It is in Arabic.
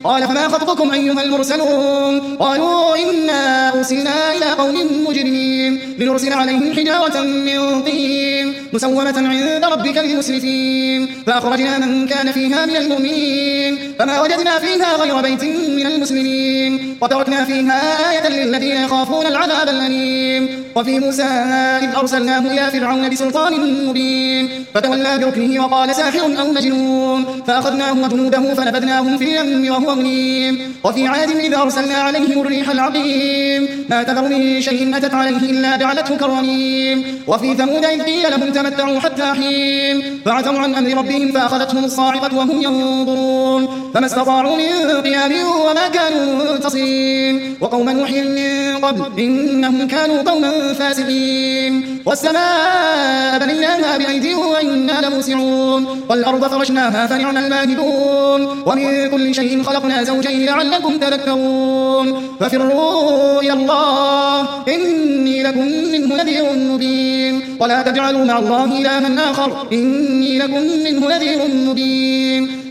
قال فما خطبكم أيها المرسلون قالوا إنا أرسلنا إلى قوم مجرمين لنرسل عليهم حجارة من طين مسومة عند ربك للمسرفين فأخرجنا من كان فيها من المؤمنين فما وجدنا فيها غير بيت من المسلمين وتركنا فيها آية للذين يخافون العذاب الأليم وفي موسى إذ أرسلناه إلى فرعون بسلطان مبين فتولى بركنه وقال ساحر أو مجنون فأخذناه وجنوده فنبذناهم في اليم وهو مليم وفي عاد إذ أرسلنا عليهم الريح العقيم ما تذر من شيء أتت عليه إلا جعلته كالرميم وفي ثمود إذ قيل لهم تمتعوا حتى حين فعتوا عن أمر ربهم فأخذتهم الصاعقة وهم ينظرون فما استطاعوا من قيام وما كانوا منتصرين وقوم نوح من قبل إنهم كانوا قوما فاسقين والسماء بنيناها بأيدي وإنا لموسعون والأرض فرشناها فنعم الماهدون ومن كل شيء خلقنا زوجين لعلكم تذكرون ففروا إلى الله إني لكم منه نذير مبين ولا تجعلوا مع الله إلها آخر إني لكم منه نذير مبين